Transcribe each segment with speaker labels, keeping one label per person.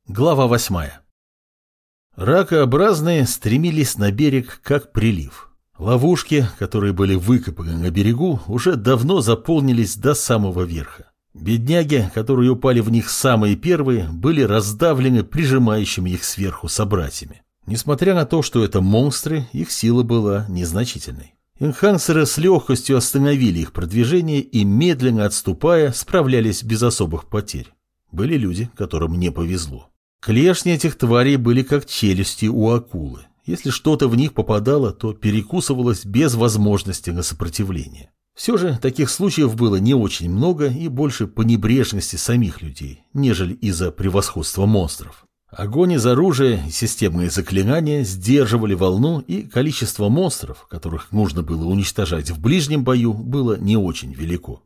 Speaker 1: Глава 8. Ракообразные стремились на берег как прилив. Ловушки, которые были выкопаны на берегу, уже давно заполнились до самого верха. Бедняги, которые упали в них самые первые, были раздавлены прижимающими их сверху собратьями. Несмотря на то, что это монстры, их сила была незначительной. Энхансеры с легкостью остановили их продвижение и, медленно отступая, справлялись без особых потерь. Были люди, которым не повезло. Клешни этих тварей были как челюсти у акулы. Если что-то в них попадало, то перекусывалось без возможности на сопротивление. Все же таких случаев было не очень много и больше по небрежности самих людей, нежели из-за превосходства монстров. Огонь из оружия и системные заклинания сдерживали волну, и количество монстров, которых нужно было уничтожать в ближнем бою, было не очень велико.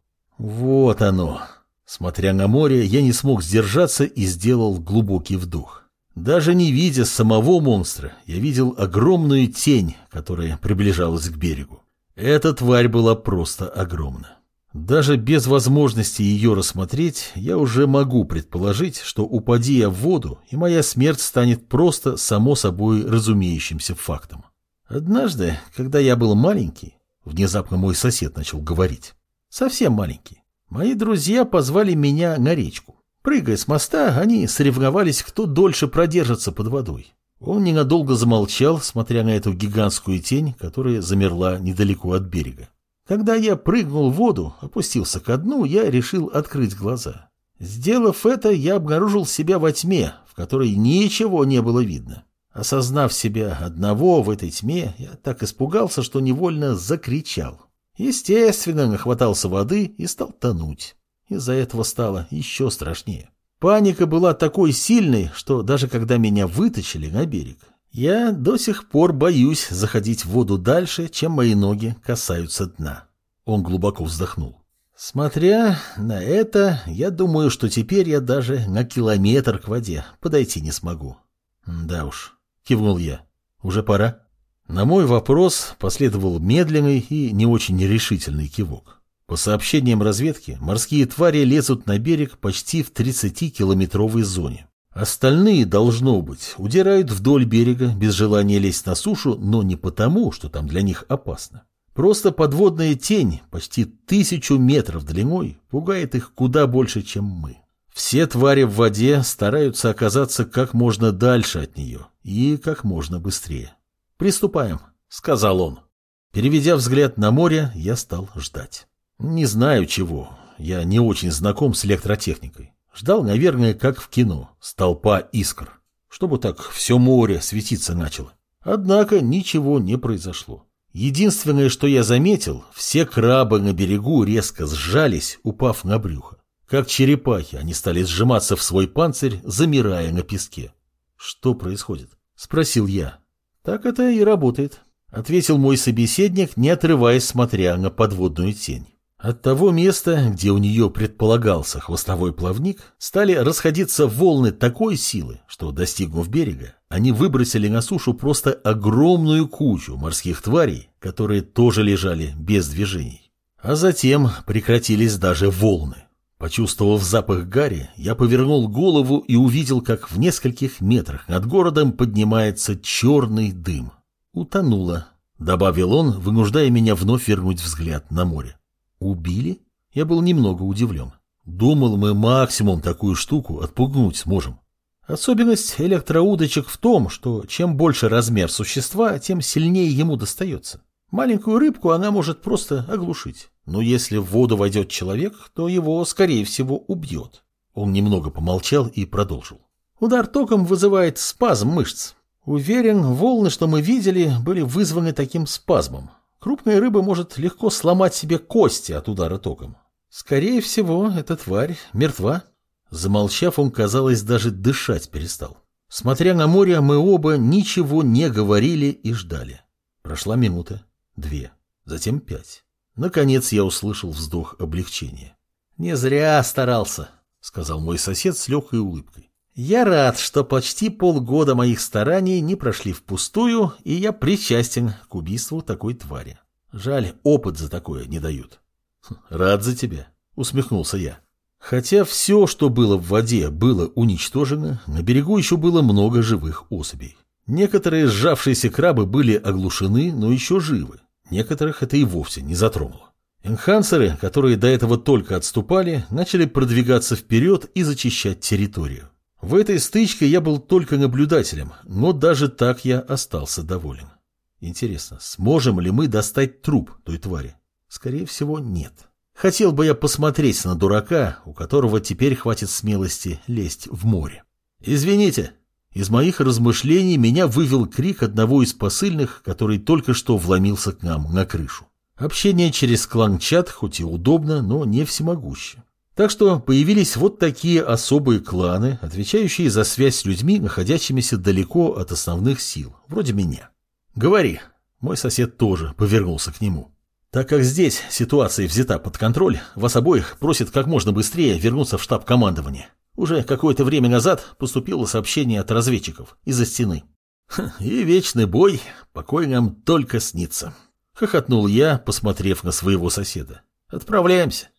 Speaker 1: Вот оно. Смотря на море, я не смог сдержаться и сделал глубокий вдох. Даже не видя самого монстра, я видел огромную тень, которая приближалась к берегу. Эта тварь была просто огромна. Даже без возможности ее рассмотреть, я уже могу предположить, что упади я в воду, и моя смерть станет просто само собой разумеющимся фактом. Однажды, когда я был маленький, внезапно мой сосед начал говорить. Совсем маленький. Мои друзья позвали меня на речку. Прыгая с моста, они соревновались, кто дольше продержится под водой. Он ненадолго замолчал, смотря на эту гигантскую тень, которая замерла недалеко от берега. Когда я прыгнул в воду, опустился ко дну, я решил открыть глаза. Сделав это, я обнаружил себя во тьме, в которой ничего не было видно. Осознав себя одного в этой тьме, я так испугался, что невольно закричал. Естественно, нахватался воды и стал тонуть. Из-за этого стало еще страшнее. Паника была такой сильной, что даже когда меня вытащили на берег, я до сих пор боюсь заходить в воду дальше, чем мои ноги касаются дна. Он глубоко вздохнул. Смотря на это, я думаю, что теперь я даже на километр к воде подойти не смогу. Да уж, кивнул я. Уже пора? На мой вопрос последовал медленный и не очень решительный кивок. По сообщениям разведки, морские твари лезут на берег почти в 30-километровой зоне. Остальные, должно быть, удирают вдоль берега без желания лезть на сушу, но не потому, что там для них опасно. Просто подводная тень, почти 1000 метров длиной, пугает их куда больше, чем мы. Все твари в воде стараются оказаться как можно дальше от нее и как можно быстрее. «Приступаем», — сказал он. Переведя взгляд на море, я стал ждать. Не знаю чего, я не очень знаком с электротехникой. Ждал, наверное, как в кино, столпа искр, чтобы так все море светиться начало. Однако ничего не произошло. Единственное, что я заметил, все крабы на берегу резко сжались, упав на брюхо. Как черепахи, они стали сжиматься в свой панцирь, замирая на песке. «Что происходит?» — спросил я. «Так это и работает», — ответил мой собеседник, не отрываясь, смотря на подводную тень. От того места, где у нее предполагался хвостовой плавник, стали расходиться волны такой силы, что, достигнув берега, они выбросили на сушу просто огромную кучу морских тварей, которые тоже лежали без движений. А затем прекратились даже волны. Почувствовав запах гари, я повернул голову и увидел, как в нескольких метрах над городом поднимается черный дым. «Утонула», — добавил он, вынуждая меня вновь вернуть взгляд на море. «Убили?» Я был немного удивлен. Думал, мы максимум такую штуку отпугнуть сможем. Особенность электроудочек в том, что чем больше размер существа, тем сильнее ему достается. Маленькую рыбку она может просто оглушить. Но если в воду войдет человек, то его, скорее всего, убьет. Он немного помолчал и продолжил. Удар током вызывает спазм мышц. Уверен, волны, что мы видели, были вызваны таким спазмом. Крупная рыба может легко сломать себе кости от удара током. Скорее всего, эта тварь мертва. Замолчав, он, казалось, даже дышать перестал. Смотря на море, мы оба ничего не говорили и ждали. Прошла минута, 2, затем 5. Наконец я услышал вздох облегчения. «Не зря старался», — сказал мой сосед с легкой улыбкой. «Я рад, что почти полгода моих стараний не прошли впустую, и я причастен к убийству такой твари. Жаль, опыт за такое не дают». «Рад за тебя», — усмехнулся я. Хотя все, что было в воде, было уничтожено, на берегу еще было много живых особей. Некоторые сжавшиеся крабы были оглушены, но еще живы. Некоторых это и вовсе не затронуло. Энхансеры, которые до этого только отступали, начали продвигаться вперед и зачищать территорию. В этой стычке я был только наблюдателем, но даже так я остался доволен. Интересно, сможем ли мы достать труп той твари? Скорее всего, нет. Хотел бы я посмотреть на дурака, у которого теперь хватит смелости лезть в море. «Извините». Из моих размышлений меня вывел крик одного из посыльных, который только что вломился к нам на крышу. Общение через клан-чат хоть и удобно, но не всемогуще. Так что появились вот такие особые кланы, отвечающие за связь с людьми, находящимися далеко от основных сил, вроде меня. «Говори». Мой сосед тоже повернулся к нему. «Так как здесь ситуация взята под контроль, вас обоих просят как можно быстрее вернуться в штаб командования. Уже какое-то время назад поступило сообщение от разведчиков из-за стены». «И вечный бой, покой нам только снится», — хохотнул я, посмотрев на своего соседа. «Отправляемся».